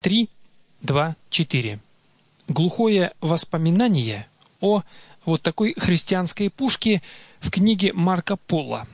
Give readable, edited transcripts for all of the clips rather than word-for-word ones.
3, 2, 4. Глухое воспоминание о вот такой христианской пушке в книге Марко Поло.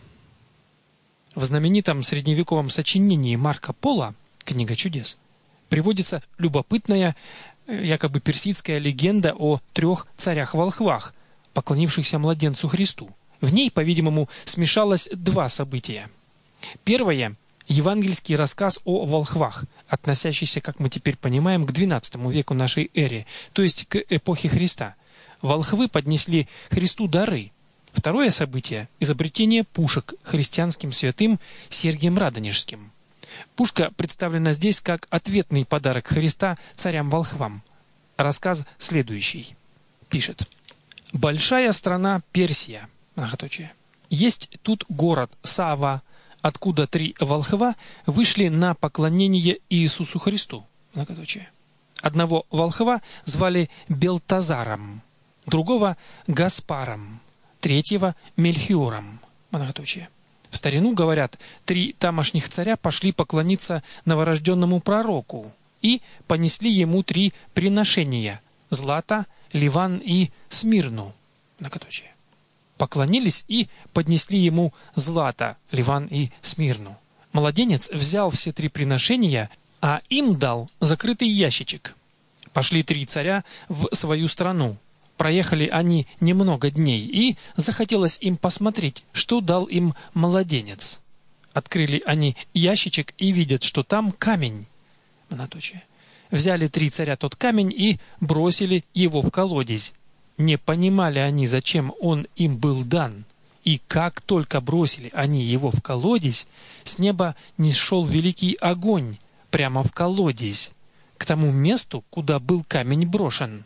В знаменитом средневековом сочинении Марко Поло «Книга чудес» приводится любопытная, якобы персидская легенда о 3 царях-волхвах, поклонившихся младенцу Христу. В ней, по-видимому, смешалось 2 события. Первое – евангельский рассказ о волхвах, относящийся, как мы теперь понимаем, к XII веку нашей эры, то есть к эпохе Христа. Волхвы поднесли Христу дары. Второе событие – изобретение пушек христианским святым Сергием Радонежским. Пушка представлена здесь как ответный подарок Христа царям-волхвам. Рассказ следующий. Пишет. «Большая страна Персия. Многоточие. Есть тут город Сава, откуда 3 волхва вышли на поклонение Иисусу Христу. Многоточие. Одного волхва звали Белтазаром, другого Гаспаром, третьего Мельхиором. Многоточие. В старину, говорят, 3 тамошних царя пошли поклониться новорожденному пророку и понесли ему 3 приношения – злато, ливан и смирну. Многоточие. Поклонились и поднесли ему злато, ливан и смирну. Младенец взял все 3 приношения, а им дал закрытый ящичек. Пошли 3 царя в свою страну. Проехали они немного дней, и захотелось им посмотреть, что дал им младенец. Открыли они ящичек и видят, что там камень. Многоточие. Взяли 3 царя тот камень и бросили его в колодезь. Не понимали они, зачем он им был дан. И как только бросили они его в колодезь, с неба нисшел великий огонь прямо в колодезь, к тому месту, куда был камень брошен.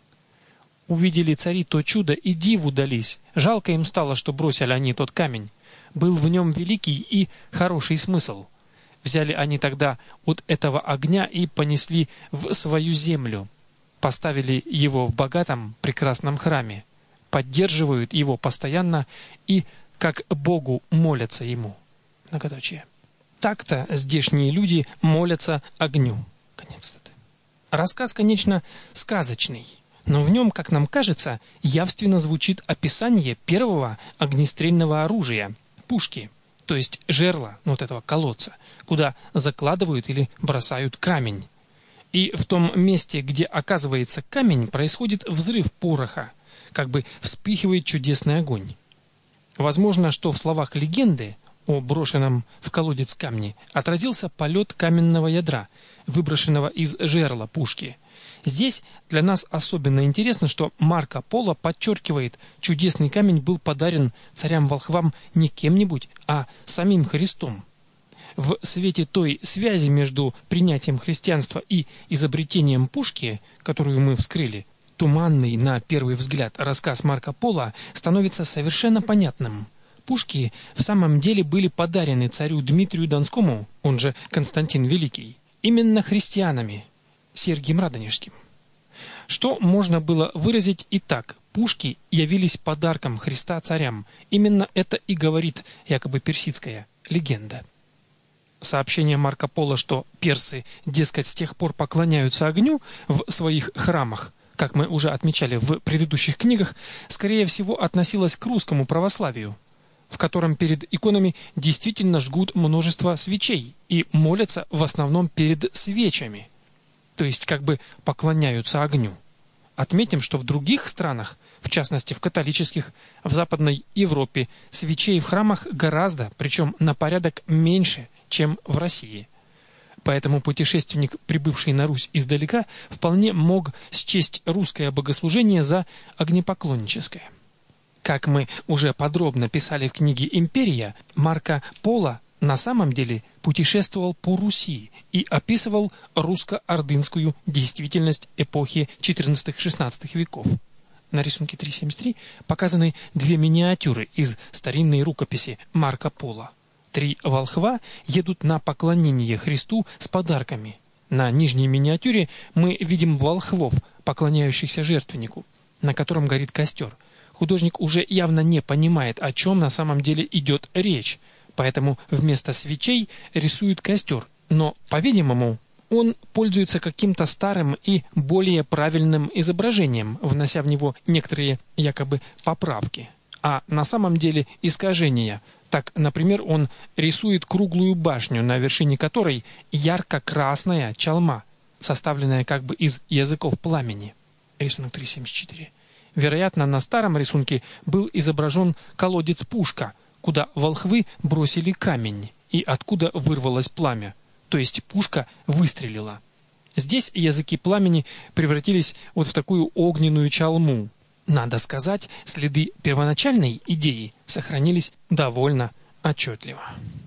Увидели цари то чудо и диву дались. Жалко им стало, что бросили они тот камень. Был в нем великий и хороший смысл. Взяли они тогда от этого огня и понесли в свою землю. Поставили его в богатом, прекрасном храме. Поддерживают его постоянно и как Богу молятся ему. Многоточие. Так-то здешние люди молятся огню. Конец цитаты. Рассказ, конечно, сказочный. Но в нем, как нам кажется, явственно звучит описание первого огнестрельного оружия – пушки, то есть жерла, вот этого колодца, куда закладывают или бросают камень. И в том месте, где оказывается камень, происходит взрыв пороха, как бы вспыхивает чудесный огонь. Возможно, что в словах легенды о брошенном в колодец камне отразился полет каменного ядра, выброшенного из жерла пушки. Здесь для нас особенно интересно, что Марко Поло подчеркивает, чудесный камень был подарен царям-волхвам не кем-нибудь, а самим Христом. В свете той связи между принятием христианства и изобретением пушки, которую мы вскрыли, туманный на первый взгляд рассказ Марко Поло становится совершенно понятным. Пушки в самом деле были подарены царю Дмитрию Донскому, он же Константин Великий, именно христианами, Сергием Радонежским. Что можно было выразить и так: пушки явились подарком Христа царям. Именно это и говорит якобы персидская легенда. Сообщение Марко Поло, что персы, дескать, с тех пор поклоняются огню в своих храмах, как мы уже отмечали в предыдущих книгах, скорее всего относилось к русскому православию, в котором перед иконами действительно жгут множество свечей и молятся в основном перед свечами, то есть как бы поклоняются огню. Отметим, что в других странах, в частности в католических, в Западной Европе, свечей в храмах гораздо, причем на порядок меньше, чем в России. Поэтому путешественник, прибывший на Русь издалека, вполне мог счесть русское богослужение за огнепоклонническое. Как мы уже подробно писали в книге «Империя», Марко Поло на самом деле путешествовал по Руси и описывал русско-ордынскую действительность эпохи XIV-XVI веков. На рисунке 3.73 показаны 2 миниатюры из старинной рукописи Марко Поло. 3 волхва едут на поклонение Христу с подарками. На нижней миниатюре мы видим волхвов, поклоняющихся жертвеннику, на котором горит костер. Художник уже явно не понимает, о чем на самом деле идет речь, поэтому вместо свечей рисует костер. Но, по-видимому, он пользуется каким-то старым и более правильным изображением, внося в него некоторые якобы поправки, а на самом деле искажения. Так, например, он рисует круглую башню, на вершине которой ярко-красная чалма, составленная как бы из языков пламени. Рисунок 3.74. Вероятно, на старом рисунке был изображен колодец-пушка, куда волхвы бросили камень и откуда вырвалось пламя, то есть пушка выстрелила. Здесь языки пламени превратились вот в такую огненную чалму. Надо сказать, следы первоначальной идеи сохранились довольно отчетливо.